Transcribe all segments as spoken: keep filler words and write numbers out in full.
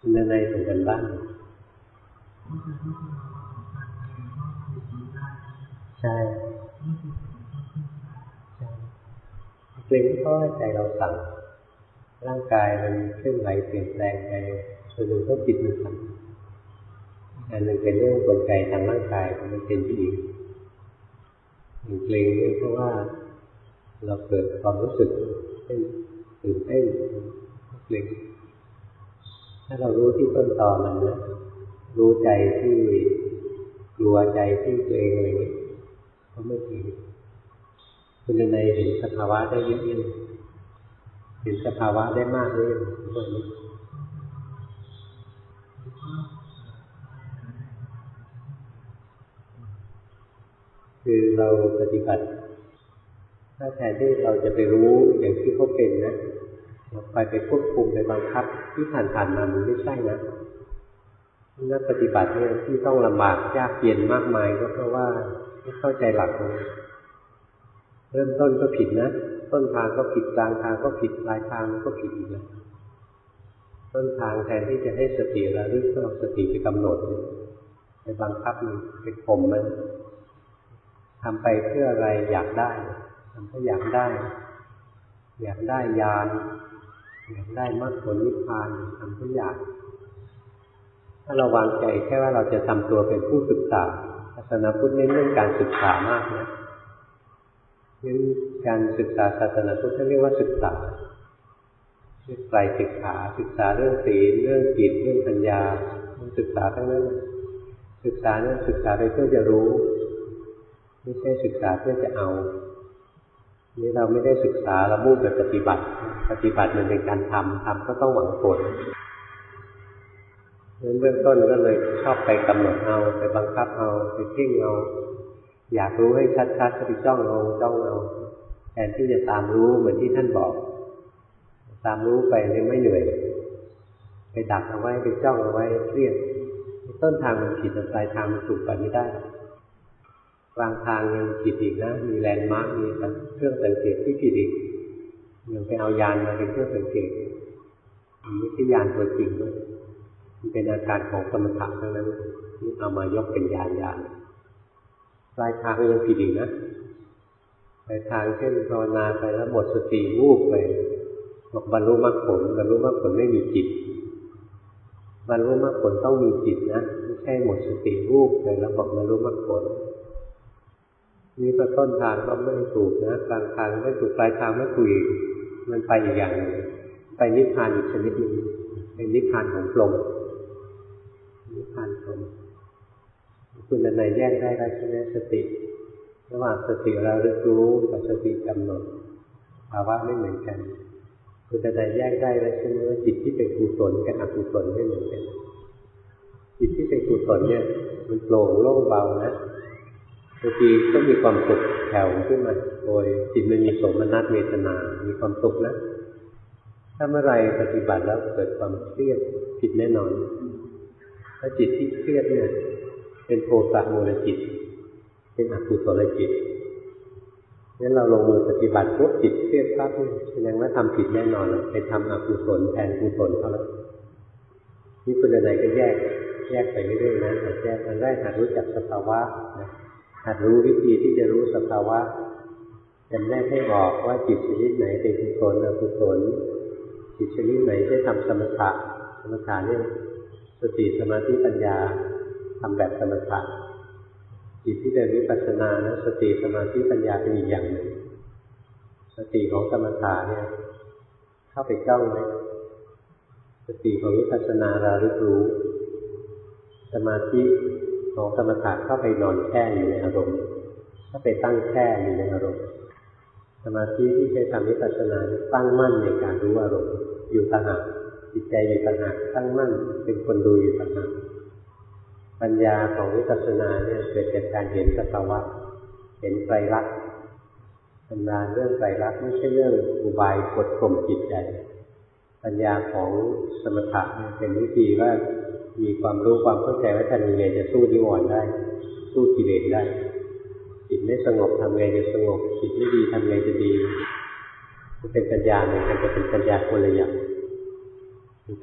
ในในส่งกันบ้างใช่เกรงเพราะใจเราสั่งร่างกายมันเคลื่อนไหวเปลี่ยนแปลงไปส่วนหนึ่งก็จิตมันสั่งอันหนึ่งเป็นเรื่องกลไกทางร่างกายมันเป็นที่อีกเกรงเพราะว่าเราเกิดความรู้สึกเป็นตื่นเต้นเกรงถ้าเรารู้ที่ต้นตอมันนะรู้ใจที่กลัวใจที่เกรงอะไรอย่างนี้ก็ไม่ดีคุณในเห็นสภาวะได้เยอะๆเห็นสภาวะได้มากเลยพวกนี้คือเราปฏิบัติถ้าแทนที่เราจะไปรู้อย่างที่เขาเป็นนะเราไปไปควบคุมไปบังคับที่ผ่านๆมามันไม่ใช่นะนักปฏิบัติเนี่ยที่ต้องลำบากยากเย็นมากมายก็เพราะว่าไม่เข้าใจหลักตรงนี้เริ่มต้นก็ผิดนะต้นทางก็ผิดกลางทางก็ผิดปลายทางก็ผิดอีกแล้วต้นทางแทนที่จะให้สติระลึกก็เอาสติไปกำหนดไปบังคับมันไปข่มมันทำไปเพื่ออะไรอยากได้ทำเพื่ออยากได้อยากได้ญาณอยากได้มรรคผลนิพพานทำเพื่ออยากถ้าเราวางใจแค่ว่าเราจะทำตัวเป็นผู้ศึกษาศาสนาพุทธเน้นเรื่องการศึกษามากนะเน้นการศึกษาศาสนาพุทธเรียกว่าศึกษาเรียกไตรศึกษาศึกษาเรื่องศีลเรื่องจิตเรื่องปัญญาเรื่องศึกษาทั้งนั้นศึกษาเนี่ยศึกษาไปเพื่อจะรู้ไม่ใช่ศึกษาเพื่อจะเอานี่เราไม่ได้ศึกษาเรามุ่งแต่ปฏิบัติปฏิบัติมันเป็นการทำทำก็ต้องหวังผลเบื้องต้นก็เลยชอบไปกำหนดเอาไปบังคับเอาไปเพ่งเอาอยากรู้ให้ชัดๆก็ไปจ้องเอาจ้องเอาแทนที่จะตามรู้เหมือนที่ท่านบอกตามรู้ไปเลยไม่เหนื่อยไปดักเอาไว้ไปจ้องเอาไว้เครียดต้นทางมันผิดปลายทางมันถูกไปไม่ได้กลางทางยังผิดอีกนะมีแลนด์มาร์คมีเครื่องสังเกตที่ผิดอีกยังไปเอายานมาเป็นเครื่องสังเกตมันไม่ใช่ยานตัวจริงด้วยมันเป็นอาการของสมถะทั้งนั้นที่เอามายกเป็นยานยานปลายทางยังผิดอีกนะปลายทางเช่นภาวนาไปแล้วหมดสติวูบไปบอกบรรลุมรรคผลบรรลุมรรคผลไม่มีจิตบรรลุมรรคผลต้องมีจิตนะไม่ใช่หมดสติวูบไปแล้วบอกบรรลุมรรคผลนี่ก็ต้นทางก็ไม่ถูกนะกลางทางไม่ถูกปลายทางไม่ถูกมันไปอีกอย่างนึงไปนิพพานอีกชนิดนึงเป็นนิพพานของพรหมนิพพานพรหมคุณในแยกได้ได้ใช่ไหมสติระหว่างสติเราลึกรู้กับสติกำหนดภาวะไม่เหมือนกันคุณในแยกได้แล้วใช่ไหมว่าจิตที่เป็นกุศลกับอกุศลไม่เหมือนกันจิตที่เป็นกุศลเนี่ยมันโปร่งโล่งเบานะบางทีก็มีความสุขแผ่วขึ้นมาโดยจิตมันมีโสมนัสเวทนามีความสุขนะถ้าเมื่อไรปฏิบัติแล้วเกิดความเครียดผิดแน่นอนถ้าจิตที่เครียดเนี่ยเป็นโทสะมูลจิตเป็นอกุศลจิตงั้นเราลงมือปฏิบัติปุ๊บจิตเครียดปั๊บแสดงว่าทำผิดแน่นอนเลยไปทำอกุศลแทนกุศลเขาแล้วนี่คุณอะไรก็แยกแยกไปเรื่อยๆนะหัดแยกมันได้หัดรู้จักสภาวะนะหัดรู้วิธีที่จะรู้สภาวะจำแนกให้ออกว่าจิตชนิดไหนเป็นกุศลอกุศลจิตชนิดไหนได้ทำสมถะสมถะเนี่ยสติสมาธิปัญญาทำแบบสมถะจิตที่เดินวิปัสสนานะสติสมาธิปัญญาเป็นอีกอย่างหนึ่งสติของสมถะเนี่ยเข้าไปจ้องไว้สติของวิปัสสนาระลึกรู้สมาธิของสมถะเข้าไปนอนแช่อยู่ในอารมณ์เข้าไปตั้งแช่อยู่ในอารมณ์สมาธิที่ใช้ทำวิปัสสนาตั้งมั่นในการรู้อารมณ์อยู่ต่างหากจิตใจอยู่ต่างหากตั้งมั่นเป็นคนดูอยู่ต่างหากปัญญาของวิปัสสนาเนี่ยเกิดจากการเห็นสภาวะเห็นไตรลักษณ์ปัญญาเรื่องไตรลักษณ์ไม่ใช่เรื่องอุบายกดข่มจิตใจปัญญาของสมถะเนี่ยเป็นวิธีว่ามีความรู้ความเข้าใจว่าทำยังไงจะสู้นิวรณ์ได้สู้กิเลสได้จิตไม่สงบทำไงจะสงบจิตไม่ดีทำไงจะดีมันเป็นปัญญาเหมือนกันแต่เป็นปัญญาคนละอย่างเป็น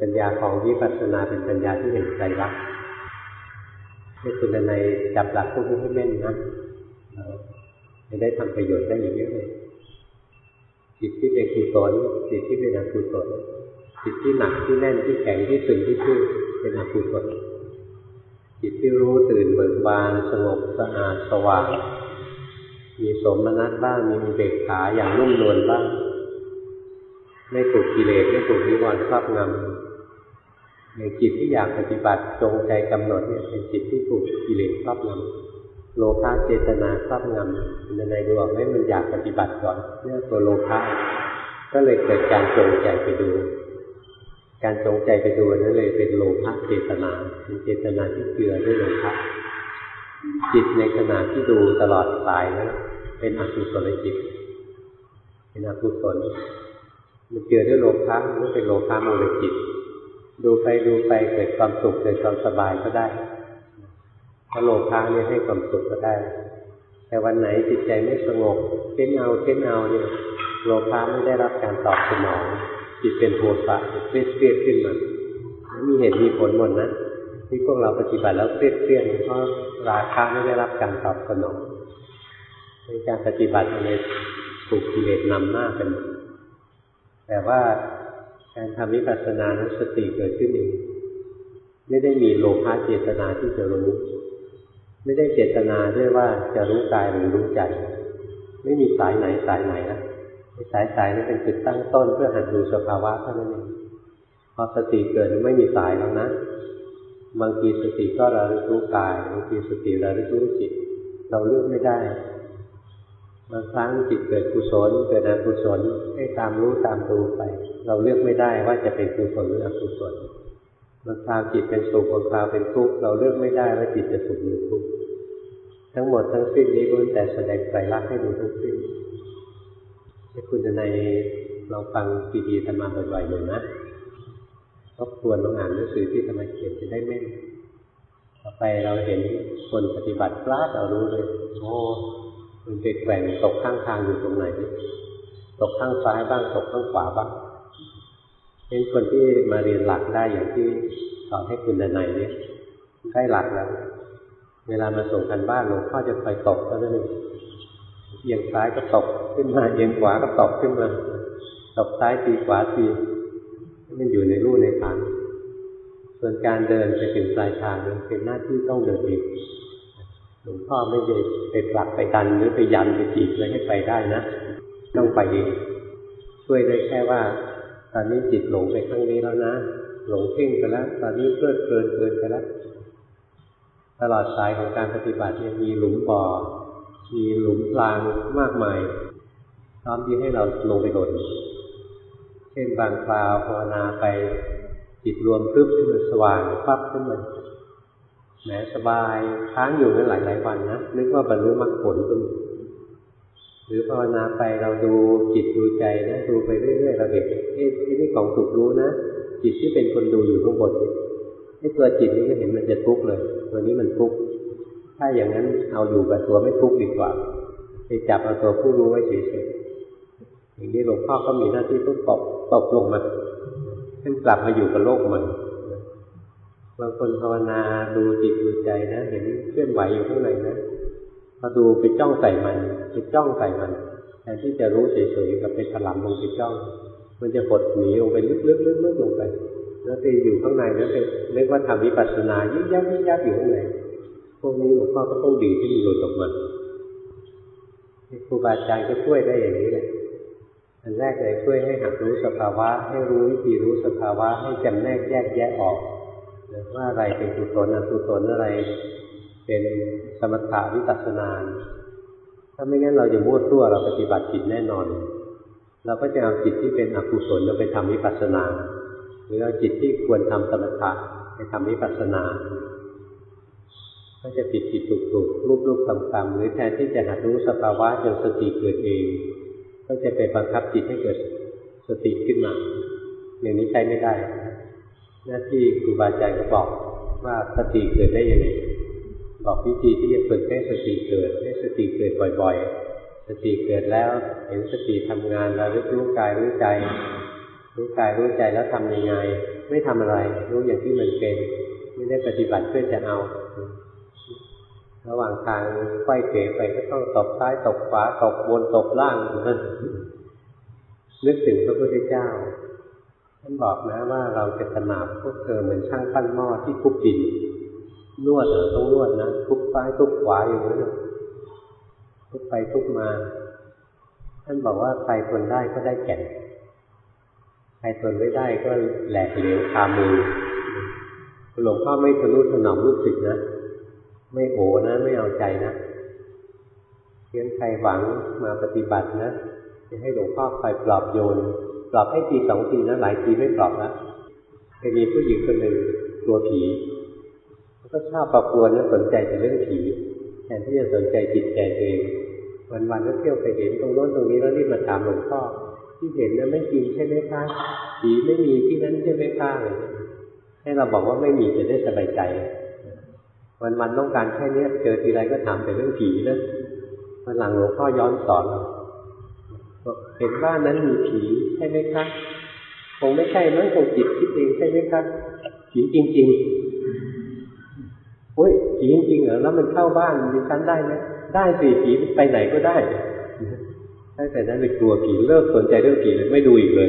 ปัญญาของวิปัสสนาเป็นปัญญาที่เห็นไตรลักษณ์ให้คุณในจับหลักพวกนี้ให้แม่นนะจะได้ทำประโยชน์ได้อย่างเยอะเลยจิตที่เป็นกุศลจิตที่เป็นอกุศลจิตที่หนักที่แน่นที่แข็งที่ตึงที่ทื่อเป็นอกุศลจิตที่รู้ตื่นเบิกบานสงบสะอาดสว่างมีสมนัตบ้างมีอุเบกขาอย่างนุ่มนวลบ้างไม่ถูกกิเลสไม่ถูกนิวรณ์ครอบงำอย่างจิตที่อยากปฏิบัติจงใจกำหนดเนี่ยเป็นจิตที่ถูกกิเลสครอบงำโลภะเจตนาครอบงำในในดวงให้มันอยากปฏิบัติก่อนเนี่ยตัวโลภะก็เลยเกิดการจงใจไปดูการจงใจไปดูนั่นเลยเป็นโลภะเจตนาเป็นเจตนาที่เจือด้วยโลภะจิตในขณะที่ดูตลอดสายนั้นเป็นอกุศลจิตเป็นอกุศลมันเจือด้วยโลภะมันเป็นโลภะมูลจิตดูไปดูไปเกิดความสุขเกิดความสบายก็ได้ถ้าโลภะนี่ให้ความสุขก็ได้แต่วันไหนจิตใจไม่สงบเค้นเอาเค้นเอาเนี่ยโลภะไม่ได้รับการตอบสนองจิตเป็นโทสะเครียดเครียดขึ้นมามีเหตุมีผลหมดนะที่พวกเราปฏิบัติแล้วเครียดเครียดเพราะราคะไม่ได้รับการตอบสนองในการปฏิบัติในถูกกิเลสนำหน้ากันแต่ว่าการทำวิปัสสนานั้นสติเกิดขึ้นเองไม่ได้มีโลภะเจตนาที่จะรู้ไม่ได้เจตนาด้วยว่าจะรู้กายหรือรู้ใจไม่มีสายไหนสายไหนนะสายสายนั้นเป็นจุดตั้งต้นเพื่อหัดดูสภาวะเท่านั้นเองพอสติเกิดไม่มีสายแล้วนะบางทีสติก็ระลึกรู้กายบางทีสติระลึกรู้จิตเราเลือกไม่ได้บางครั้งจิตเกิดกุศลเกิดอกุศลให้ตามรู้ตามดูไปเราเลือกไม่ได้ว่าจะเป็นกุศลหรืออกุศลบางคราวจิตเป็นสุขบางคราวเป็นทุกข์เราเลือกไม่ได้ว่าจิตจะสุขหรือทุกข์ทั้งหมดทั้งสิ้นนี้ล้วนแต่แสดงไตรลักษณ์ให้ดูทั้งสิ้นให้คุณในเราฟังซีดีธรรมะบ่อยๆหน่อยนะทบทวนลองอ่านหนังสือที่ธรรมะเขียนจะได้แม่นต่อไปเราเห็นคนปฏิบัติพลาดเรารู้เลยโอ้มันไปแกว่งตกข้างทางอยู่ตรงไหนตกข้างซ้ายบ้างตกข้างขวาบ้างเป็นคนที่มาเรียนหลักได้อย่างที่สอนให้คุณในเนี่ยได้หลักแล้วเวลามาส่งกันบ้านหลวงพ่อจะคอยตกก็ได้เอียงซ้ายก็ตกขึ้นมาเอียงขวาก็ตกขึ้นมาตกซ้ายทีขวาทีมันอยู่ในรูในทางส่วนการเดินไปถึงปลายทางนั้นเป็นหน้าที่ต้องเดินเองหลวงพ่อไม่ได้ไปผลักไปดันหรือไปยันไปจีบเลยให้ไปได้นะต้องไปเองช่วยได้แค่ว่าตอนนี้จิตหลงไปข้างนี้แล้วนะหลงเพ่งไปแล้วตอนนี้เพลิดเพลินเพลินไปแล้วตลอดสายของการปฏิบัติเนี่ยมีหลุมบ่อมีหลุมพรางมากมายพร้อมที่ให้เราลงไปหล่นเช่นบางคราวภาวนาไปจิตรวมปึ๊บขึ้นมาสว่างปั๊บขึ้นมาแหมสบายค้างอยู่นั่นหลายหลายวันนะนึกว่าบรรลุมรรคผลขึ้นหรือภาวนาไปเราดูจิตดูใจนะดูไปเรื่อยๆเราเห็นเอ๊ะนี่ของถูกรู้นะจิตที่เป็นคนดูอยู่ข้างบนไอ้ตัวจิตนี้ก็เห็นมันจะทุกข์เลยตัวนี้มันทุกข์ถ้าอย่างนั้นเอาอยู่กับตัวไม่ทุกข์ดีกว่าไปจับเอาตัวผู้รู้ไว้เฉยๆอย่างนี้หลวงพ่อก็มีหน้าที่ต้องตกตกลงมาให้กลับมาอยู่กับโลกมันบางคนภาวนาดูจิตดูใจนะเห็นเคลื่อนไหวอยู่ข้างในนะพอดูไปจ้องใส่มันไปจ้องใส่มันแทนที่จะรู้เฉยๆกับไปถลำลงไปจ้องมันจะหดหนีลงไปลึกๆลึกๆลงไปแล้วไปอยู่ข้างในแล้วไปเรียกว่าทำวิปัสสนายิ่งยับยิ่งยับอยู่ข้างในพวกนี้หลวงพ่อก็ต้องดีที่มีหลุดออกมาครูบาอาจารย์ก็ช่วยได้อย่างนี้แหละอันแรกเลยช่วยให้หัดรู้สภาวะให้รู้วิธีรู้สภาวะให้จำแนกแยกแยะออกว่าอะไรเป็นกุศลอกุศลอะไรเป็นสมถะวิปัสสนาถ้าไม่งั้นเราจะมั่วซั่วเราปฏิบัติผิดแน่นอนเราก็จะเอาจิตที่เป็นอกุศลเราไปทำวิปัสสนาหรือเอาจิตที่ควรทำสมถะไปทำวิปัสสนาก็จะผิดผิดถูกถูกรูปรูปตำตำหรือแทนที่จะหัดรู้สภาวะจนสติเกิดเองก็จะไปบังคับจิตให้เกิดสติขึ้นมาอย่างนี้ใช้ไม่ได้หน้าที่ครูบาอาจารย์ก็บอกว่าสติเกิดได้ยังไงบอกวิธีที่จะฝึกให้สติเกิดให้สติเกิดบ่อยๆสติเกิดแล้วเห็นสติทำงานแล้วรู้กายรู้ใจรู้กายรู้ใจแล้วทำยังไงไม่ทำอะไรรู้อย่างที่มันเป็นไม่ได้ปฏิบัติเพื่อจะเอาระหว่างทางไขว้เขวไปก็ต้องตบซ้ายตบขวาตบบนตบล่างนั่นนึกถึงพระพุทธเจ้าท่านบอกนะว่าเราจะขนาบพวกเธอเหมือนช่างปั้นหม้อที่ทุบดินนวดเหรอต้องนวดนะทุบซ้ายทุบขวาอย่างนี้ทุบไปทุบมาท่านบอกว่าใครทนได้ก็ได้แก่นใครทนไม่ได้ก็แหลกเหลวคามือหลวงพ่อไม่ทะนุถนอมลูกศิษย์นะไม่โอนะไม่เอาใจนะเพียงใครหวังมาปฏิบัตินะจะให้หลวงพ่อคอยปลอบโยนปลอบให้ทีสองทีนะหลายทีไม่ปลอบนะเคยมีผู้หญิงคนหนึ่งกลัวผีก็ชอบประกวนแล้วสนใจแต่เรื่องผีแทนที่จะสนใจจิตใจตัวเองวันๆก็เที่ยวไปเห็นตรงโน้นตรงนี้แล้วรีบมาถามหลวงพ่อที่เห็นนั้นไม่จริงใช่ไหมคะผีไม่มีที่นั้นใช่ไหมคะให้เราบอกว่าไม่มีจะได้สบายใจวันๆต้องการแค่นี้เจอทีไรก็ถามแต่เรื่องผีนะวันหลังหลวงพ่อย้อนสอนเราเห็นว่านั้นมีผีใช่ไหมคะคงไม่ใช่มั้งคงจิตคิดเองใช่ไหมคะผีจริงๆโอ้ยผีจริงๆเหรอแล้วมันเข้าบ้านดิฉันได้ไหมได้สิผีไปไหนก็ได้ตั้งแต่นั้นเลยกลัวผีเลิกสนใจเรื่องผีเลยไม่ดูอีกเลย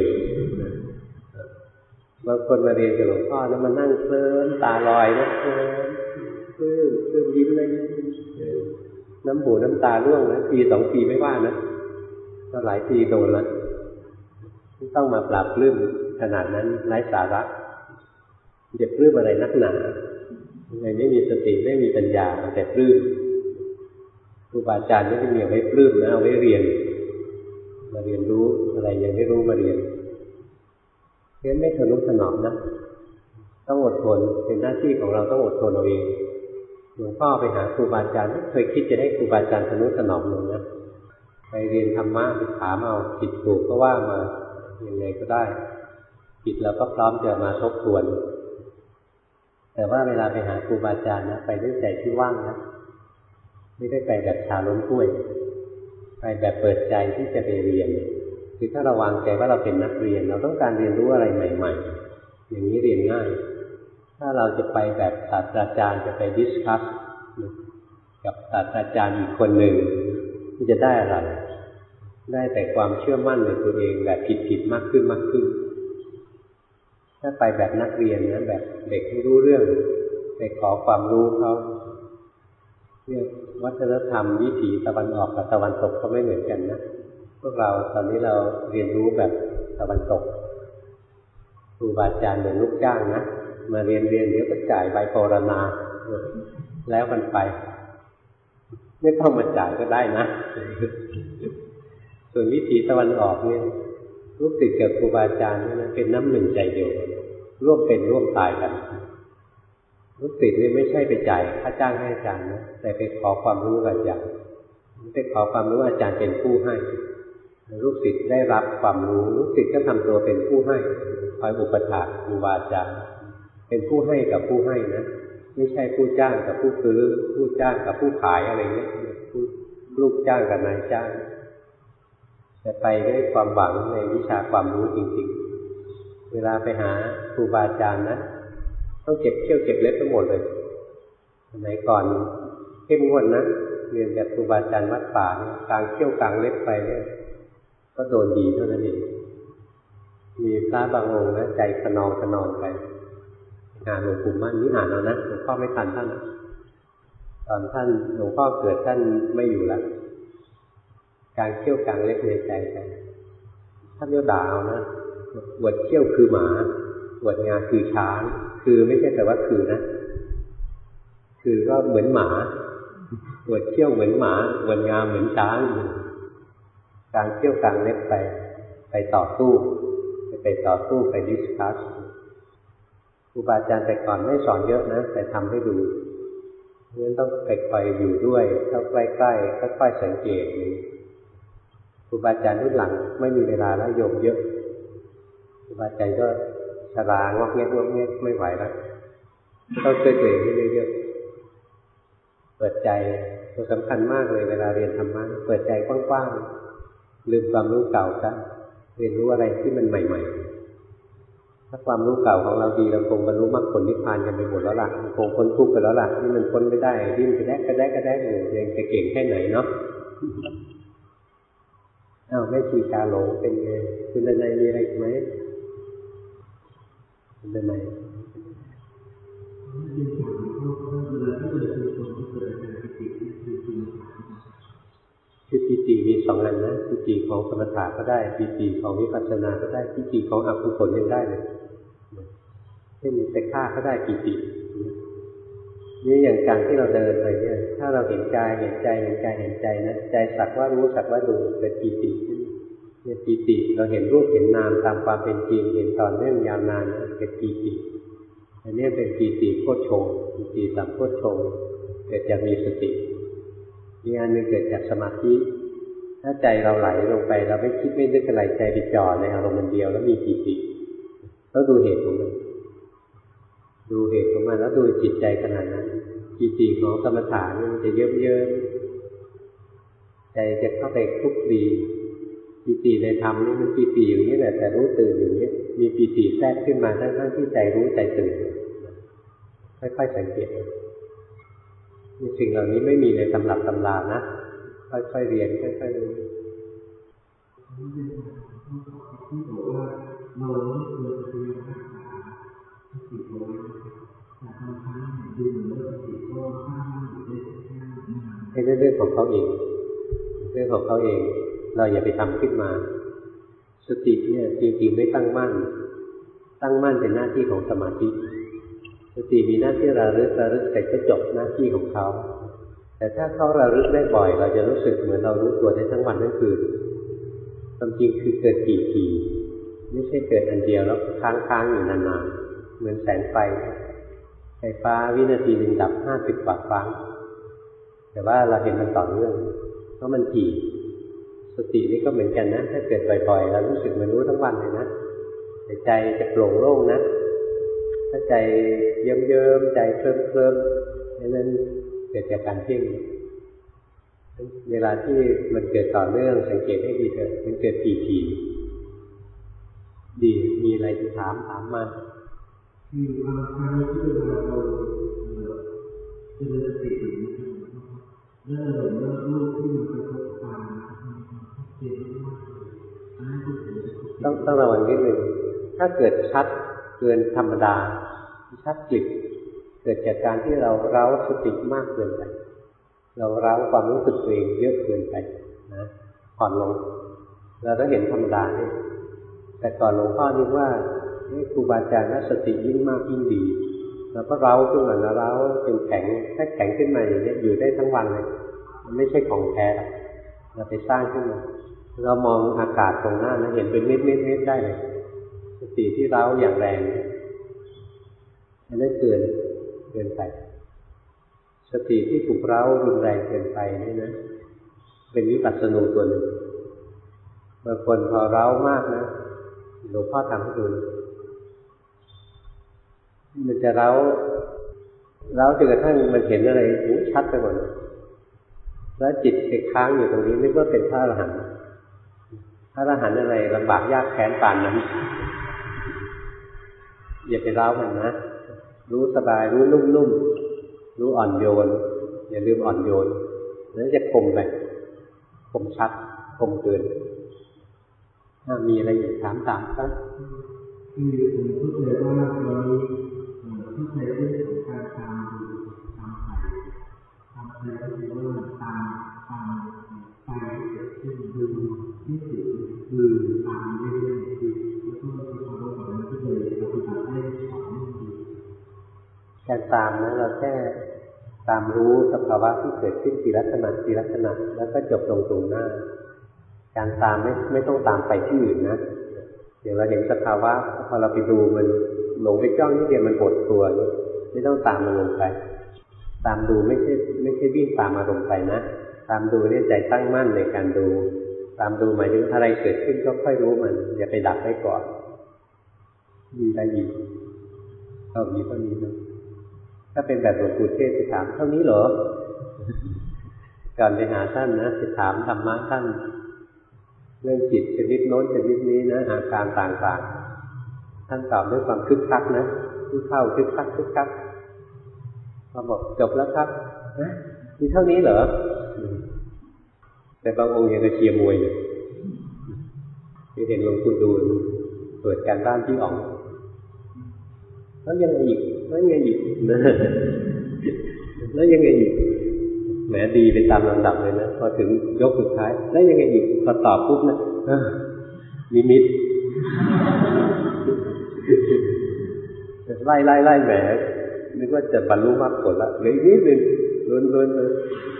บางคนมาเรียนกับหลวงพ่อแล้วมานั่งเคลิ้มตาลอยนะเคลิ้มเคลิ้มเคลิ้มยิ้มเลยน้ำหูน้ำตาร่วงนะปีสองปีไม่ว่านะก็หลายปีโดนแล้วต้องมาปราบปลื้มขนาดนั้นไร้สาระจะปลื้มอะไรนักหนาเลยไม่มีสติไม่มีปัญญาแต่ปลื้มครูบาอาจารย์ไม่ได้มีเอาไว้ปลื้มนะเอาไว้เรียนมาเรียนรู้อะไรยังไม่รู้มาเรียนเพราะฉะนั้นไม่ทะนุถนอมนะต้องอดทนเป็นหน้าที่ของเราต้องอดทนเอาเองหลวงพ่อไปหาครูบาอาจารย์ไม่เคยคิดจะให้ครูบาอาจารย์ทะนุถนอมเลยนะไปเรียนธรรมะไปถามเอาผิดถูกก็ว่ามาอย่างไรก็ได้ผิดแล้วก็พร้อมจะมาทบทวนแต่ว่าเวลาไปหาครูบาอาจารย์นะไปด้วยใจที่ว่างนะไม่ได้ไปแบบชาล้นถ้วยไปแบบเปิดใจที่จะไปเรียนคือถ้าเราวางใจว่าเราเป็นนักเรียนเราต้องการเรียนรู้อะไรใหม่ๆอย่างนี้เรียนง่ายถ้าเราจะไปแบบศาสตราจารย์จะไปดิสคัสกับศาสตราจารย์อีกคนหนึ่งที่จะได้อะไรได้แต่ความเชื่อมั่นในตัวเองแบบผิดๆมากขึ้นมากขึ้นถ้าไปแบบนักเรียนนะแบบเด็กไม่รู้เรื่องไปขอความรู้เขาเนี่ยวัฒนธรรมวิถีตะวันออกกับตะวันตกก็ไม่เหมือนกันนะพวกเราตอนนี้เราเรียนรู้แบบตะวันตกครูบาอาจารย์เหมือนลูกจ้างนะมาเรียนเรียนเดี๋ยวก็จ่ายใบปรณาแล้วมันไปไม่ต้องมาจ่ายก็ได้นะส่วนวิถีตะวันออกเนี่ยลูกศิษย์กับครูบาอาจารย์เนี่ยเป็นน้ำหนึ่งใจเดียวร่วมเป็นร่วมตายกันลูกศิษย์เนี่ยไม่ใช่ไปจ่ายค่าจ้างให้อาจารย์นะแต่ไปขอความรู้กับอาจารย์ไปขอความรู้อาจารย์เป็นผู้ให้ลูกศิษย์ได้รับความรู้ลูกศิษย์ก็ทำตัวเป็นผู้ให้คอยอุปถัมภ์ครูบาอาจารย์เป็นผู้ให้กับผู้ให้นะไม่ใช่ผู้จ้างกับผู้ซื้อผู้จ้างกับผู้ขายอะไรเงี้ยลูกจ้างกับนายจ้างแต่ไปด้วยความหวังในวิชาความรู้จริงๆเวลาไปหาครูบาอาจารย์นะต้องเก็บเขี้ยวเก็บเล็บทั้งหมดเลยสมัยก่อนเข้มงวดนะเรียนจากครูบาอาจารย์วัดป่าเนี่ยกลางเขี้ยวกลางเล็บไปเนี่ยก็โดนดีเท่านั้นเองมีพระบางองค์นะใจขนองขนองไปหาหลวงปู่มั่นนี่อ่านเอานะหลวงพ่อไม่ทันท่านตอนท่านหลวงพ่อเกิดท่านไม่อยู่แล้วกลางเขี้ยวกลางเล็บในใจไปท่านก็ด่าเอานะอวดเขี้ยวคือหมาอวดงาคือช้างคือไม่ใช่แต่ว่าคือนะคือก็เหมือนหมาอวดเขี้ยวเหมือนหมาอวดงาเหมือนช้างกลางเขี้ยวกลางเล็บไปไปต่อสู้ไปต่อสู้ไปดิสคัสครูบาอาจารย์แต่ก่อนไม่สอนเยอะนะแต่ทำให้ดูเพราะฉะนั้นต้องไปคอยอยู่ด้วยเข้าใกล้ๆค่อยๆสังเกตครูบาอาจารย์รุ่นหลังไม่มีเวลาแล้วโยมเยอะครูบาอาจารย์ก็ชรางอกเงี้ยงอกเงี้ยไม่ไหวแล้วต้องช่วยตัวเองให้เยอะๆเปิดใจตัวสำคัญมากเลยเวลาเรียนธรรมะเปิดใจกว้างๆลืมความรู้เก่าซะเรียนรู้อะไรที่มันใหม่ๆถ้าความรู้เก่าของเราดีเราคงบรรลุมรรคผลนิพพานกันไปหมดแล้วล่ะคงพ้นทุกข์ไปแล้วล่ะนี่มันพ้นไม่ได้ดิ้นกระแดกกระแดกกระแดกอยู่ยังจะเก่งแค่ไหนเนาะอ้าวแม่ชีกาหลงเป็นไงคุณดนัยมีอะไรไหมคุณดนัยคือปีติมีสองอันนะปีติของสมถะก็ได้ปีติของวิปัสสนาก็ได้ปีติของอกุศลยังได้เลยเช่นไปฆ่าก็ได้ปีตินี่อย่างการที่เราเดินไปเนี่ยถ้าเราเห็นกายเห็นใจเห็นกายเห็นใจนะใจสักว่ารู้สักว่าดูเป็นปีติเนี่ยปีติเราเห็นรูปเห็นนามตามความเป็นจริงเห็นต่อเนื่องยาวนานนะเป็นปีติอันนี้เป็นปีติโคชฌงค์ปีติสัมโพชฌงค์เกิดจากมีสติอีกอันหนึ่งเกิดจากสมาธิถ้าใจเราไหลลงไปเราไม่คิดไม่นึกอะไรใจไปจ่อในอารมณ์มันเดียวแล้วมีปีติต้องดูเหตุของมันดูเหตุของมันแล้วดูจิตใจขนาดนั้นปีติของสมถะนี่มันจะเยิ้มเยิ้มใจจะเข้าไปคลุกคลีปีติในธรรมนี่มันปีติอย่างนี้แหละแต่รู้ตื่นอย่างนี้มีปีติแทรกขึ้นมาทั้งๆที่ใจรู้ใจตื่นค่อยๆสังเกตมีสิ่งเหล่านี้ไม่มีในตำรับตำรานะค่อยๆเรียนค่อยๆรู้ที่บอกว่าเราไม่ควรจะรักษาสติเอาไว้แต่บางครั้งดูเหมือนว่าสติก็สร้างอยู่ได้แค่นั้นให้เรื่องของเขาเองเรื่องของเขาเองเราอย่าไปทำขึ้นมาสติเนี่ยจริงๆไม่ตั้งมั่นตั้งมั่นเป็นหน้าที่ของสมาธิสติมีหน้าที่ระลึกระลึกแต่ก็จบหน้าที่ของเขาแต่ถ้าเขาระลึกได้บ่อยเราจะรู้สึกเหมือนเรารู้ตัวได้ทั้งวันทั้งคืนความจริงคือเกิดกี่ทีไม่ใช่เกิดอันเดียวแล้วค้างๆอยู่นานๆเหมือนแสงไฟไฟฟ้าวินาทีหนึ่งดับห้าสิบกว่าครั้งแต่ว่าเราเห็นมันต่อเนื่องเพราะมันถี่สตินี่ก็เหมือนกันนะถ้าเกิดบ่อยๆเรารู้สึกมันรู้ทั้งวันเลยนะแต่ใจจะโปร่งโล่งนะถ้าใจเยิ้มๆใจเคลิ้มๆนั่นเกิดจากการเพ่งเวลาที่มันเกิดต่อเนื่องสังเกตให้ดีเถอะมันเกิดทีๆดีมีอะไรจะถามถามมาคือบางครั้งที่เราเราเจริญสติอยู่แล้วเราเห็นว่ารูปที่มันกระทบตาเห็นมากต้องต้องระวังนิดนึงถ้าเกิดชัดเกินธรรมดาชัดจิตเกิดจากการที่เราเร้าสติมากเกินไปเราเร้าความรู้สึกตัวเองเยอะเกินไปนะผ่อนลงเราต้องเห็นธรรมดาเนี่ยแต่ก่อนหลวงพ่อนึกว่าครูบาอาจารย์สติยิ่งมากยิ่งดีเราก็เร้าขึ้นมาแล้วเร้าจนแข็งถ้าแข็งขึ้นมาอย่างนี้อยู่ได้ทั้งวันเลยมันไม่ใช่ของแท้เราไปสร้างขึ้นมาเรามองอากาศตรงหน้านะเห็นเป็นเม็ดเม็ดเม็ดได้เลยสติที่เร้าอย่างแรงอันนั้นเกินเกินไปสติที่ถูกเร้ารุนแรงเกินไปนี่นะเป็นวิปัสสนูตัวหนึ่งบางคนพอเร้ามากนะหลวงพ่อทำให้ดูมันจะเร้าเร้าจนกระทั่งมันเห็นอะไรรู้ชัดไปหมดแล้วจิตไปค้างอยู่ตรงนี้นึกว่าเป็นพระอรหันต์พระอรหันต์อะไรลำบากยากแค้นปานนั้นอย่าไปเร้ามันนะรู้สบายรู้นุ่มๆรู้อ่อนโยนอย่าลืมอ่อนโยนแล้วจะคมไปคมชัดคมเกินถ้ามีอะไรอยากถามถามครับคือผมเข้าใจว่าตอนนี้เข้าใจเรื่องของการตามดูตามไปตามไปก็คือว่าตามตามไปเกิดขึ้นดูที่สุดคือตามเรื่อยๆคือแล้วก็ที่เขาบอกว่ามันก็เลยปฏิบัติได้ต่อเนื่องดีการตามนะเราแค่ตามรู้สภาวะที่เกิดขึ้นทีละขณะทีละขณะแล้วก็จบลงตรงหน้าการตามไม่ไม่ต้องตามไปที่อื่นนะเดี๋ยวเราเห็นสภาวะพอเราไปดูมันหลงไปจ้องนิดเดียวมันหดตัวไม่ต้องตามมันลงไปตามดูไม่ใช่ไม่ใช่วิ่งตามอารมณ์ไปนะตามดูเนี่ยใจตั้งมั่นในการดูตามดูหมายถึงอะไรเกิดขึ้นก็ค่อยรู้มันอย่าไปดักไว้ก่อนมีอะไรอีกเอามีเท่านี้นะถ้าเป็นแบบหลวงปู่เทศจะถามเท่านี้เหรอก่อนไปหาท่านนะจะถามธรรมะท่านเรื่องจิตชนิดโน้นชนิดนี้นะอาการต่างๆท่านตอบด้วยความคึกคักนะผู้เฒ่าคึกคักคึกคักเขาบอกจบแล้วครับนะมีเท่านี้เหรอแต่บางองค์ยังจะเชียร์มวยอยู่ที่เห็นหลวงปู่ดูลตรวจการบ้านที่อ่องแล้วยังไงอีกแล้วยังไงอีกแล้วยังไงอีกแหมดีไปตามลำดับเลยนะพอถึงยกสุดท้ายแล้วยังไงอีกพอตอบปุ๊บนะนิมิตไล่ไล่ไล่แหมนึกว่าจะบรรลุมรรคผลละเหลืออีกนิดนึงล้วนๆเลย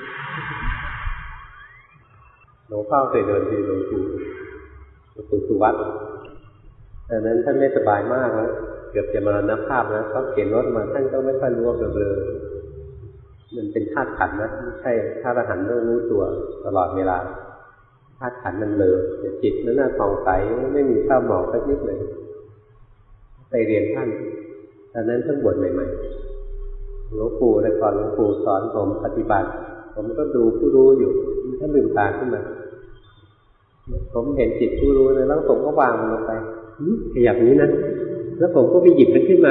หลวงพ่อเคยเดินที่หลวงปู่หลวงปู่สุวัตตอนนั้นท่านไม่สบายมากแล้วเกือบจะมรณภาพนะเขาเข็นรถมาท่านก็ไม่ค่อยรู้ว่าเบลอมันเป็นธาตุขันธ์นะไม่ใช่พระอรหันต์ต้องรู้ตัวตลอดเวลาธาตุขันธ์มันเบลอแต่จิตนั้นน่ะผ่องใสไม่มีเศร้าหมองสักนิดเลยไปเรียนท่านตอนนั้นเพิ่งบวชใหม่ๆหลวงปู่แต่ก่อนหลวงปู่สอนผมปฏิบัติผมก็ดูผู้รู้อยู่ท่านลืมตาขึ้นมาผมเห็นจิตผู้รู้นะแล้วผมก็วางมันลงไปขยับนี้นะแล้วผมก็ไปหยิบมันขึ้นมา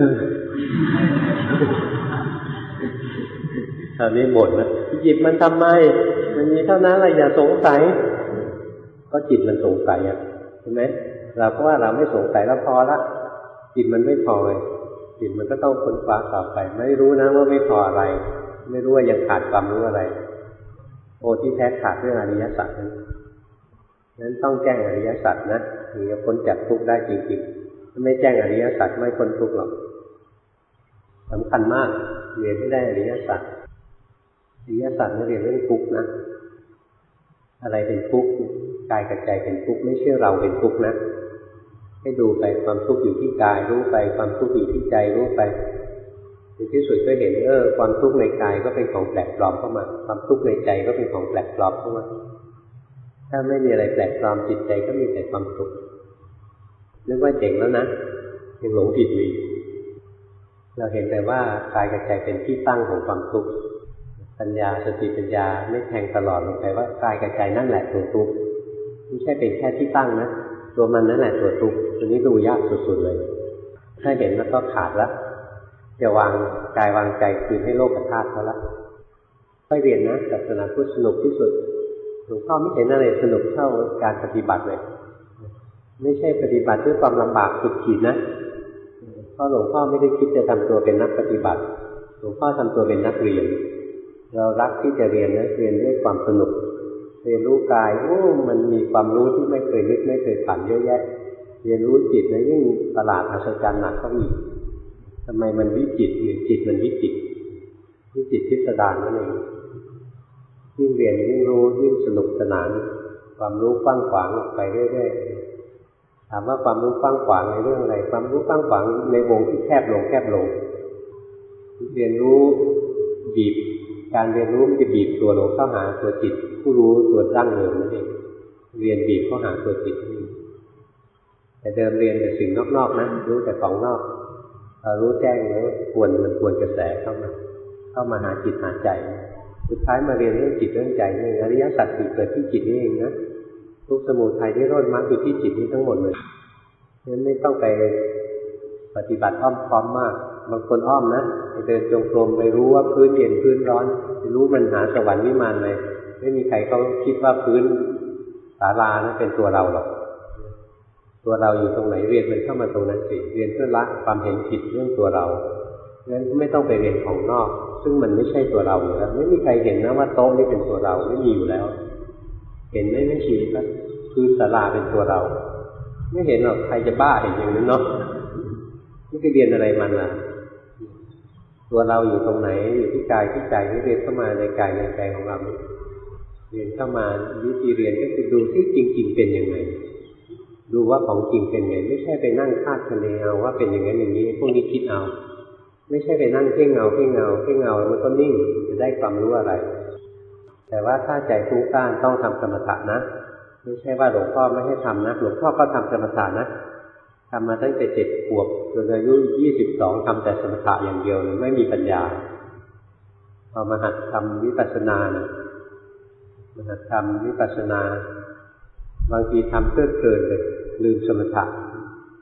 ตอนนี้บ่นนะหยิบมันทำไมมันมีเท่านั้นแหละอย่าสงสัยก็จิตมันสงสัยอ่ะเห็นไหมเราเพราะว่าเราไม่สงสัยแล้วพอละจิตมันไม่พอเลยจิตมันก็ต้องค้นคว้าต่อไปไม่รู้นะว่าไม่พออะไรไม่รู้ว่ายังขาดความรู้อะไรโอ้ที่แท้ขาดเรื่องอริยสัจนั้นต้องแจ้งอริยสัจนะถึงจะพ้นจากทุกข์ได้จริงๆถ้าไม่แจ้งอริยสัจไม่พ้นทุกข์หรอกสำคัญมากเรียนให้ได้อริยสัจอริยสัจไม่เรียนเรื่องทุกข์นะอะไรเป็นทุกข์กายกับใจเป็นทุกข์ไม่ใช่เราเป็นทุกข์นะให้ดูไปความทุกข์อยู่ที่กายรู้ไปความทุกข์อยู่ที่ใจรู้ไปในที่สุดก็เห็นเออความทุกข์ในกายก็เป็นของแปลกปลอมเข้ามาความทุกข์ในใจก็เป็นของแปลกปลอมเข้ามาถ้าไม่มีอะไรแปลกปลอมจิตใจก็มีแต่ความทุกข์นึกว่าเจ๋งแล้วนะยังหลงผิดอยู่เราเห็นแต่ว่ากายกับใจเป็นที่ตั้งของความทุกข์ปัญญาสติปัญญาไม่แทงตลอดลงไปว่ากายกับใจนั่นแหละตัวทุกข์ไม่ใช่เป็นแค่ที่ตั้งนะตัวมันนั่นแหละตัวทุกข์ตัวนี้ดูยากสุดๆเลยถ้าเห็นแล้วก็ขาดแล้วจะวางกายวางใจคืนให้โลกธาตุเขาละค่อยเรียนนะศาสนาพุทธสนุกที่สุดหลวงพ่อไม่เห็นอะไรสนุกเท่าการปฏิบัติเลยไม่ใช่ปฏิบัติด้วยความลำบากสุดขีดนะเพราะหลวงพ่อไม่ได้คิดจะทำตัวเป็นนักปฏิบัติหลวงพ่อทำตัวเป็นนักเรียนเรารักที่จะเรียนนะเรียนด้วยความสนุกเรียนรู้กายโอ้มันมีความรู้ที่ไม่เคยนึกไม่เคยฝันเยอะแยะเรียนรู้จิตนะยิ่งประหลาดอัศจรรย์หนักเข้าอีกทำไมมันวิจิตรหรือจิตมันวิจิตรวิจิตรพิสดารนั่นเองยิ่งเรียนยิ่งรู้ยิ่งสนุกสนานความรู้กว้างขวางออกไปเรื่อยๆถามว่าความรู้กว้างขวางในเรื่องอะไรความรู้กว้างขวางในวงที่แคบลงแคบลงเรียนรู้บีบการเรียนรู้มันจะบีบตัวลงเข้าหาตัวจิตผู้รู้ตัวตั้งเดิมนั่นเองเรียนบีบเข้าหาตัวจิตแต่เดิมเรียนแต่สิ่งนอกๆนะรู้แต่ของนอกเรารู้แจ้งแล้วควรมันควรกระแสเข้ามาเข้ามาหาจิตหาใจสุดท้ายมาเรียนเรื่องจิตเรื่องใจนี่อริยสัจสี่เกิดที่จิตนี่เองนะทุกสมุทัยนิโรธมรรคอยู่ที่จิตนี้ทั้งหมดเลยฉะนั้นไม่ต้องไปปฏิบัติอ้อมค้อมมากบางคนอ้อมนะไปเดินจงกรมไปรู้ว่าพื้นเย็นพื้นร้อนไปรู้มันหาสวรรค์วิมานเลยไม่มีใครเขาคิดว่าพื้นศาลานั้นเป็นตัวเราหรอกตัวเราอยู่ตรงไหนเรียนมันเข้ามาตรงนั้นสิเรียนเพื่อละความเห็นผิดเรื่องตัวเรางั้นไม่ต้องไปเรียนของนอกซึ่งมันไม่ใช่ตัวเราอยู่แล้วไม่มีใครเห็นนะว่าโต๊ะนี่เป็นตัวเราไม่มีอยู่แล้วเห็นไหมไม่ชี้ครับพื้นศาลาเป็นตัวเราไม่เห็นหรอกใครจะบ้าเห็นอย่างนั้นเนาะนี่ไปเรียนอะไรมันล่ะตัวเราอยู่ตรงไหนอยู่ที่กายที่ใจนี่เรียนเข้ามาในกายในใจของเราเรียนเข้ามาวิธีเรียนก็คือดูที่จริงๆเป็นยังไงดูว่าของจริงเป็นไงไม่ใช่ไปนั่งคาดคะเนเอาว่าเป็นอย่างนั้นอย่างนี้พวกนี้คิดเอาไม่ใช่ไปนั่งเพ่งเงาเพ่งเงาเพ่งเงาแล้วมันก็นิ่งจะได้ความรู้อะไรแต่ว่าถ้าใจฟุ้งซ่านต้องทำสมถะนะไม่ใช่ว่าหลวงพ่อไม่ให้ทำนะหลวงพ่อก็ทำสมถะนะทำมาตั้งแต่เจ็ดขวบจนอายุยี่สิบสองทำแต่สมถะอย่างเดียวเลยไม่มีปัญญาพอมาหัดทำวิปัสสนานะมาหัดทำวิปัสสนาบางทีทำเพื่อเกินเลยลืมสมถะ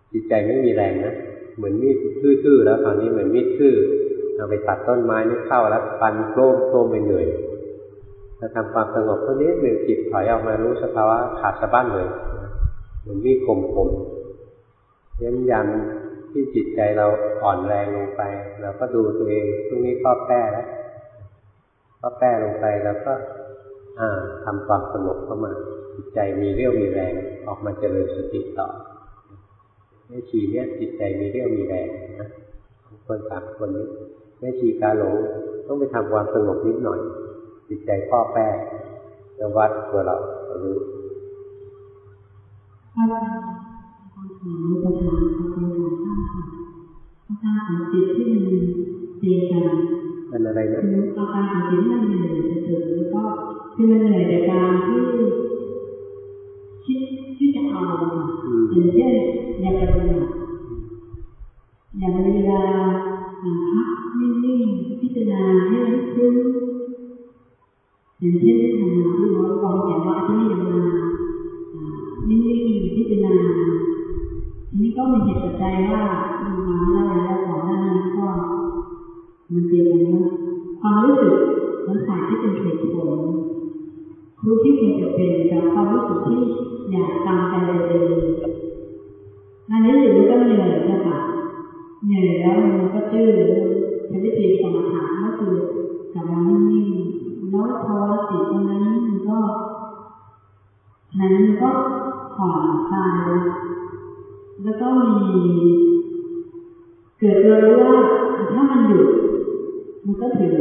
จิตใจไม่มีแรงนะเหมือนมีดทื่อๆแล้วตอนนี้เหมือนมีดทื่อเอาไปตัดต้นไม้ไม่เข้าแล้วฟันโครมโครมไปเหนื่อยถ้าทำความสงบตัวนี้หนึ่งจิตถอยออกมารู้สภาวะขาดสะบั้นเลยเหมือนมีดคมๆเน้นย้ำที่จิตใจเราอ่อนแรงลงไปเราก็ดูตัวเองตรงนี้ข้อแก้แล้วข้อแก้ลงไปแล้วก็อ่าทำความสงบเข้ามาจิตใจมีเรี่ยวมีแรงออกมาเจริญสติต่อแม่ชีเนี่ยจิตใจมีเรี่ยวมีแรงนะคนสามคนนี้แม่ชีกาหลงต้องไปทำความสงบนิดหน่อยจิตใจข้อแก้จะวัดตัวเรารู้ถ้าความถามในปัญหาของการสร้างค่ะอาการของจิตที่มันเตียกันเป็นอะไรนะคืออาการของจิตที่มันเหนื่อยจะเกิดแล้วก็คือมันเหนื่อยในการที่ที่ที่จะเอาอย่างเช่นอย่างปฏิบัติอย่างเวลาพักนิ่งๆพิจารณาให้รู้สึกอย่างเช่นที่ทำงานที่เราลองแอบว่าที่นี่ยังมานิ่งๆพิจารณาทีนี้ก็มีเหตุปัจจัยว่ามันมาไม่ได้แล้วก่อนหน้านั้นก็มันเจอกันว่าความรู้สึกมันขาดที่เป็นเหตุผลรู้ที่ควรจะเป็นกับความรู้สึกที่อยากตามใจตัวเองอันนี้อยู่มันก็เหนื่อยนะคะเหนื่อยแล้วมันก็ตื้อใช้วิธีสมถะก็คือกลับมานิ่งๆแล้วพอจิตตรงนั้นมันก็นั้นก็ผ่อนคลายแล้วก็มีเกิดตัวรู้ว่าถ้ามันหยุดมันก็ถึง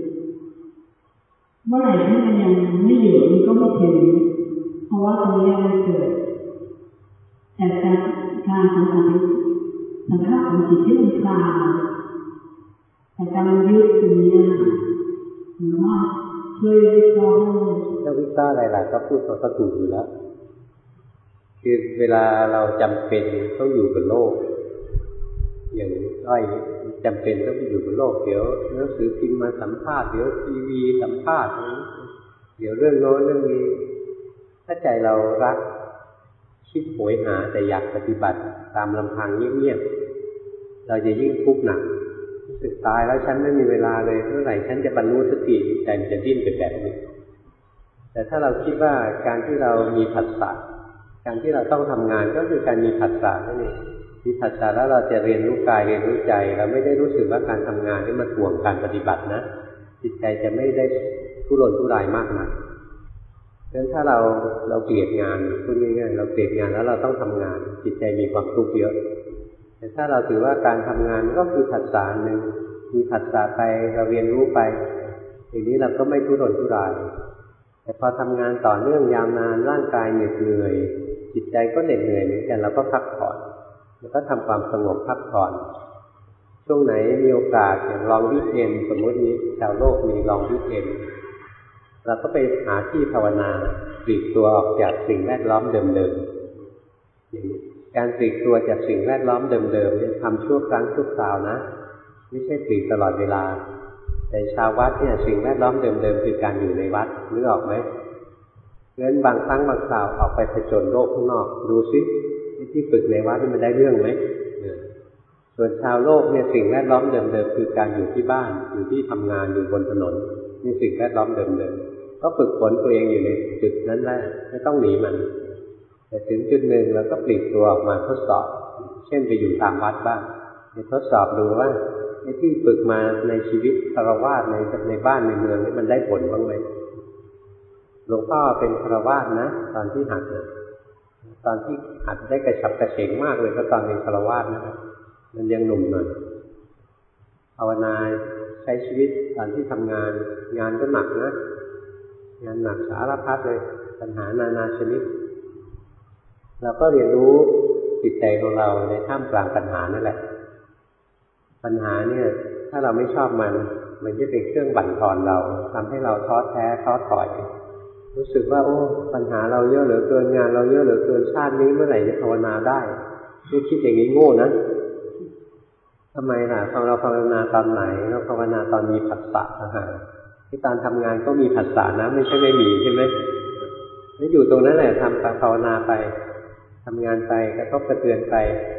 เมื่อไหร่ที่มันยังไม่หยุดมันก็ไม่ถึงเพราะว่าตรงนี้มันเกิดจากการการสัมผัสสัมผัสของจิตที่มันคลายแต่การยึดตรงนี้หรือว่าช่วยวิเคราะห์ถ้าวิเคราะห์อะไรๆก็พูดตัวก็ถูกอยู่แล้วคือเวลาเราจำเป็นต้องอยู่กับโลกอย่างอ้อยจำเป็นต้องไปอยู่บนโลกเดี๋ยวหนังสือพิมพ์มาสัมภาษณ์เดี๋ยวทีวีสัมภาษณ์เดี๋ยวเรื่องโน้นเรื่องนี้ถ้าใจเรารักคิดโหยหาแต่อยากปฏิบัติตามลำพังเงียบๆเราจะยิ่งทุกข์หนักรู้สึกตายแล้วฉันไม่มีเวลาเลยเมื่อไหร่ฉันจะบรรลุสักทีใจมันจะดิ้นเป็นแบบนี้แต่ถ้าเราคิดว่าการที่เรามีผัสสะการที่เราต้องทำงานก็คือการมีผัสสะนั่นเองมีผัสสะแล้วเราจะเรียนรู้กายเรียนรู้ใจเราไม่ได้รู้สึกว่าการทำงานนี่มันห่วงการปฏิบัตินะจิตใจจะไม่ได้ทุรนทุรายมากนักเพราะฉะนั้นถ้าเราเราเกลียดงานพูดง่ายๆเราเกลียดงานแล้วเราต้องทำงานจิตใจมีความทุกข์เยอะแต่ถ้าเราถือว่าการทำงานก็คือผัสสะหนึ่งมีผัสสะไปเราเรียนรู้ไปทีนี้เราก็ไม่ทุรนทุรายแต่พอทำงานต่อเนื่องยาวนานร่างกายเหนื่อยจิตใจก็เหน็ดเหนื่อยเหมือนกันเราก็พักผ่อนแล้วก็ทำความสงบพักผ่อนช่วงไหนมีโอกาสอย่างลองวิเอนสมมตินี้ชาวโลกมีลองวิเอนเราก็ไปหาที่ภาวนาปลีกตัวออกจากสิ่งแวดล้อมเดิมๆอย่างนี้การปลีกตัวจากสิ่งแวดล้อมเดิมๆเนี่ยทำชั่วครั้งชั่วคราวนะไม่ใช่ปลีกตลอดเวลาแต่ชาววัดเนี่ยสิ่งแวดล้อมเดิมๆคือการอยู่ในวัดนึกออกไหมเพราะฉะนั้นบางครั้งบางคราวออกไปผจญโลกข้างนอกดูซิที่ฝึกในวัดมันได้เรื่องไหมส่วนชาวโลกเนี่ยสิ่งแวดล้อมเดิมๆคือการอยู่ที่บ้านอยู่ที่ทำงานอยู่บนถนนนี่สิ่งแวดล้อมเดิมๆก็ฝึกฝนตัวเองอยู่ในจุดนั้นแหละไม่ต้องหนีมันแต่ถึงจุดหนึ่งเราก็ปลีกตัวออกมาทดสอบเช่นไปอยู่ตามวัดบ้างไปทดสอบดูว่าไอ้ที่ฝึกมาในชีวิตฆราวาสในในบ้านในเมืองนี่มันได้ผลบ้างไหมหลวงพ่อเป็นฆราวาสนะตอนที่หัดเนี่ยตอนที่หัดได้กระฉับกระเฉงมากเลยก็ตอนเป็นฆราวาสนะครับมันยังหนุ่มหน่อยภาวนาใช้ชีวิตตอนที่ทำงานงานก็หนักนะงานหนักสารพัดเลยปัญหานานาชนิดเราก็เรียนรู้จิตใจของเราในท่ามกลางปัญหานั่นแหละปัญหาเนี่ยถ้าเราไม่ชอบมันมันจะเป็นเครื่องบั่นทอนเราทำให้เราท้อแท้ท้อถอยรู้สึกว่าโอ้ปัญหาเราเยอะเหลือเกินงานเราเยอะเหลือเกินชาตินี้เมื่อไหร่จะภาวนาได้ไม่คิดอย่างนี้โง่นะทำไมล่ะตอนเราภาวนาตอนไหนเราภาวนาตอนมีผัสสะนะฮะที่ตอนทำงานก็มีผัสสะนะไม่ใช่ไม่มีใช่ไหมนี่อยู่ตรงนั้นแหละทำภาวนาไปทำงานไปกระทบกระเทือนไป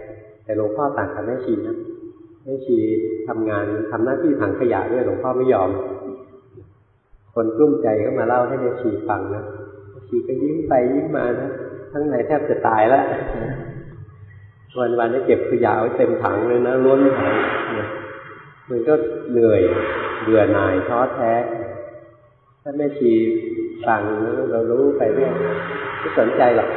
แต่หลวงพ่อต่างกับแม่ชีนะแม่ชีทำงานทำหน้าที่ถังขยะด้วยหลวงพ่อไม่ยอมคนกลุ้มใจก็มาเล่าให้แม่ชีฟังนะแม่ชีก็ยิ้มไปยิ้มมานะทั้งในแทบจะตายแล้ววันวันนี้เก็บขยะไว้เต็มถังเลยนะล้นถังมันก็เหนื่อยเบื่อหน่ายท้อแท้ถ้าแม่ชีฟังเรารู้ไปเรื่อยไม่สนใจหรอก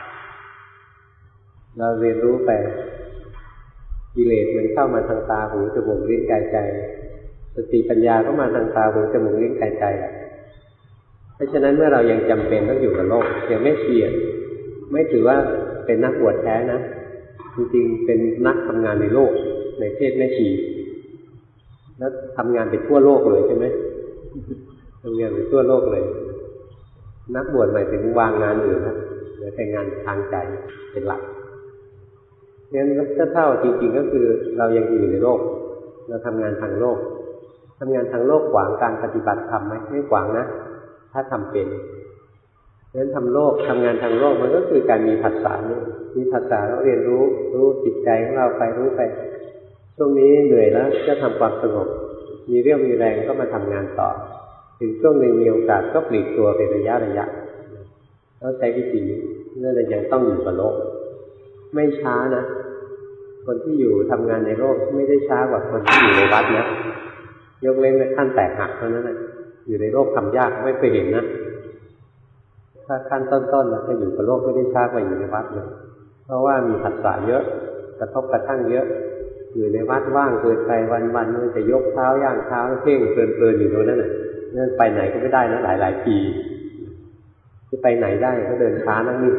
เราเรียนรู้ไปกิเลสมันเข้ามาทางตาหูจมูกลิ้นกายใจสติปัญญาก็มาทางตาหูจมูกลิ้นกายใจเพราะฉะนั้นเมื่อเรายังจำเป็นต้องอยู่กับโลกยังไม่เชียร์ไม่ถือว่าเป็นนักบวชแท้นะจริงๆเป็นนักทำงานในโลกในเพศแม่ชีแล้วทำงานไปทั่วโลกเลยใช่ไหมทำงานไปทั่วโลกเลยนักบวชหมายถึงวางงานอื่นนะเหลือแต่งานทางใจเป็นหลักงั้นถ้าเท่าจริงๆก็คือเรายังอยู่ในโลกเราทำงานทางโลกทำงานทางโลกขวางการปฏิบัติธรรมไหมไม่ขวางนะถ้าทำเป็นเพราะฉะนั้นทำโลกทำงานทางโลกมันก็คือการมีผัสสะนี่มีผัสสะแล้วเรียนรู้รู้จิตใจของเราไปรู้ไปช่วงนี้เหนื่อยแล้วจะทำความสงบมีเรี่ยวมีแรงก็มาทำงานต่อถึงช่วงหนึ่งมีโอกาสก็ปลีกตัวเป็นระยะระยะแล้วใช้วิธีนี้นั่นแหละยังต้องอยู่กับโลกไม่ช้านะคนที่อยู่ทำงานในโลกไม่ได้ช้ากว่าคนที่อยู่ในวัดนะยกเว้นขั้นแตกหักเท่านั้นแหละอยู่ในโลกทำยากไม่เคยเห็นนะถ้าขั้นต้นๆเราจะอยู่กับโลกไม่ได้ช้ากว่าอยู่ในวัดเลยเพราะว่ามีผัสสะเยอะกระทบกระทั่งเยอะอยู่ในวัดว่างเกินไปวันๆมันจะยกเท้าย่างเท้าเพ่งเพลินๆอยู่ตรงนั้นน่ะนั่นไปไหนก็ไม่ได้นะหลายๆปีจะไปไหนได้ก็เดินช้านั่งนี่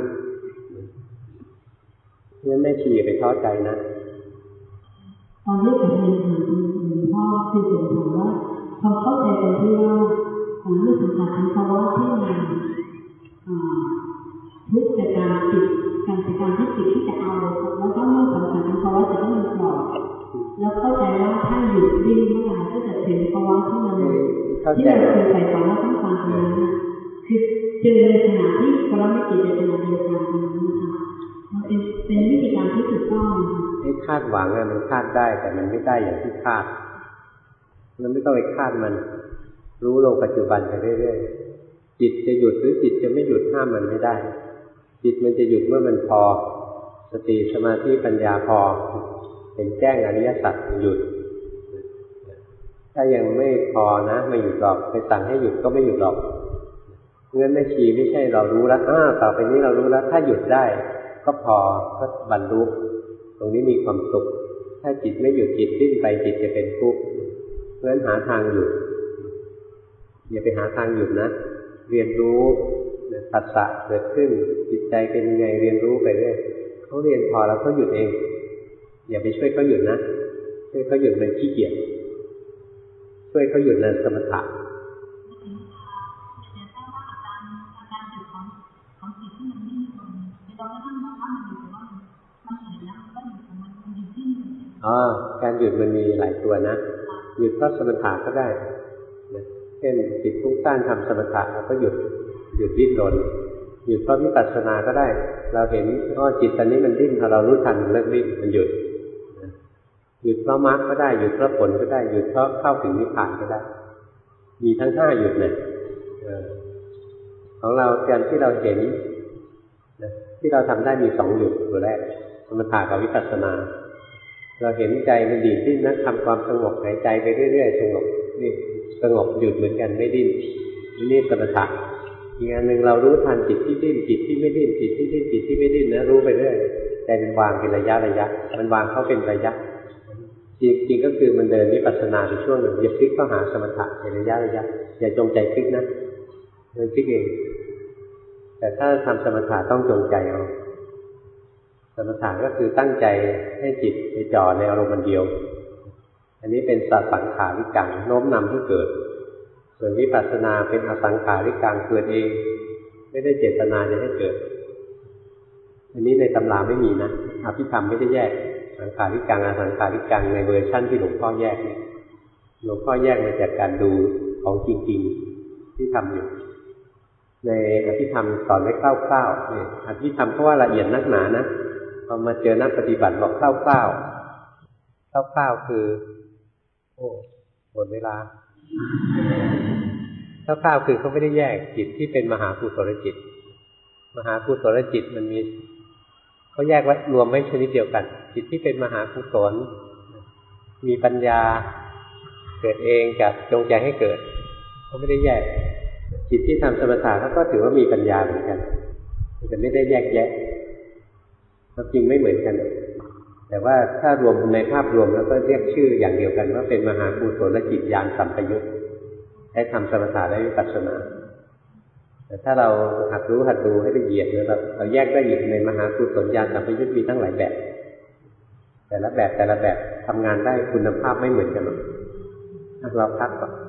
งั้นแม่ชีไปท้อใจนะตอนที่ผมเรียนถามหลวงพ่อคือผมถามว่าพอเข้าใจตรงที่ว่าการรู้สัมผัสของภาวะที่มันทุกข์จากการจิตการจากการที่จิตที่จะเอาแล้วก็เมื่อสัมผัสของภาวะจะต้องมันปล่อยแล้วเข้าใจว่าถ้าหยุดดิ้นเมื่อไหร่ก็จะถึงภาวะที่มันที่เราเคยใส่ฝันว่าต้องการตรงนั้นนะคือเจอในขณะที่พลังจิตในขณะเดียวกันตรงนั้นนะคะมันเป็นเป็นวิธีการที่ถูกต้องให้คาดหวังอะมันคาดได้แต่มันไม่ได้อย่างที่คาดเราไม่ต้องไปคาดมันรู้ลงปัจจุบันไปเรื่อยๆจิตจะหยุดหรือจิตจะไม่หยุดห้ามมันไม่ได้จิตมันจะหยุดเมื่อมันพอสติสมาธิปัญญาพอเห็นแจ้งอริยสัจหยุดถ้ายังไม่พอนะไม่หยุดหรอกไปสั่งให้หยุดก็ไม่หยุดหรอกเงื่อนแม่ชีไม่ใช่เรารู้แล้วอ้าต่อไปนี้เรารู้แล้วถ้าหยุดได้ก็พอก็บรรลุตรงนี้มีความสุขถ้าจิตไม่หยุดจิตดิ้นไปจิตจะเป็นทุกข์เพราะฉะนั้นหาทางหยุดอย่าไปหาทางหยุดนะเรียนรู้ผัสสะเกิดขึ้นจิตใจเป็นยังไงเรียนรู้ไปเรื่อยเขาเรียนพอแล้วเขาหยุดเองอย่าไปช่วยเขาหยุดนะช่วยเขาหยุดมันขี้เกียจช่วยเขาหยุดนั่นสมถะอ๋อการหยุดมันมีหลายตัวนะหยุดเพราะสมถะก็ได้นะเช่นจิตฟุ้งซ่านทำสมถะเราก็หยุดหยุดดิ้นรนหยุดเพราะวิปัสสนาก็ได้เราเห็นว่าจิตตอนนี้มันดิ้นพอเรารู้ทันมันเลิกดิ้นมันหยุดหยุดเพราะมรรคก็ได้หยุดเพราะผลก็ได้หยุดเพราะเข้าถึงนิพพานก็ได้มีทั้งห้าหยุดเนี่ยของเราการที่เราเห็นที่เราทำได้มีสองหยุดตัวแรกสมถะกับวิปัสสนาเราเห็นใจมันดีดิ้นนะทำความสงบหายใจไปเรื่อยๆสงบนี่สงบหยุดเหมือนกันไม่ดิ้นนี่สมถะอีกอันหนึ่งเรารู้ทันจิตที่ดิ้นจิตที่ไม่ดิ้นจิตที่ดิ้นจิตที่ไม่ดิ้นนะรู้ไปเรื่อยใจมันวางเป็นระยะระยะมันวางเข้าเป็นระยะจริงๆก็คือมันเดินวิปัสสนาในช่วงหนึ่งอย่าพลิกเข้าหาสมถะในระยะระยะอย่าจงใจพลิกนะเดินพลิกเองแต่ถ้าทำสมถะต้องจงใจเอาสมถะก็คือตั้งใจให้จิตไปจ่อในอารมณ์เดียวอันนี้เป็นสัสังขาริกังโน้มนำให้เกิดส่วนวิปัสสนาเป็นอสังขาริกังเกิดเองไม่ได้เจตนาจะให้เกิดอันนี้ในตำราไม่มีนะอภิธรรมไม่ได้แยกสังขาริกังอสังขาริกังในเวอร์ชั่นที่หลวงพ่อแยกเนี่ยหลวงพ่อแยกมาจากการดูของจริงๆที่ทำอยู่ในอภิธรรมสอนไว้คร่าวๆเนี่ยอภิธรรมเพราะว่าละเอียดนักหนานะพอมาเจอนักปฏิบัติบอกคร่าวๆคร่าวๆคือโอ้หมดเวลาคร่าวๆคือเขาไม่ได้แยกจิตที่เป็นมหากุศลจิตมหากุศลจิตมันมีเขาแยกไว้รวมไว้ชนิดเดียวกันจิตที่เป็นมหากุศลมีปัญญาเกิดเองกับจงใจให้เกิดเขาไม่ได้แยกจิตที่ทำสมถะเขาก็ถือว่ามีปัญญาเหมือนกันแต่ไม่ได้แยกแยะความจริงไม่เหมือนกันแต่ว่าถ้ารวมในภาพรวมแล้วก็เรียกชื่ออย่างเดียวกันว่าเป็นมหากุศลจิตญาณสัมปยุตให้ทำสมถะและวิปัสสนาแต่ถ้าเราหัดรู้หัดดูให้ละเอียดเนี่ยเราเราแยกได้อีกในมหากุศลญาณสัมปยุตมีทั้งหลายแบบแต่ละแบบแต่ละแบบทำงานได้คุณภาพไม่เหมือนกันหรอกเราพักก่อน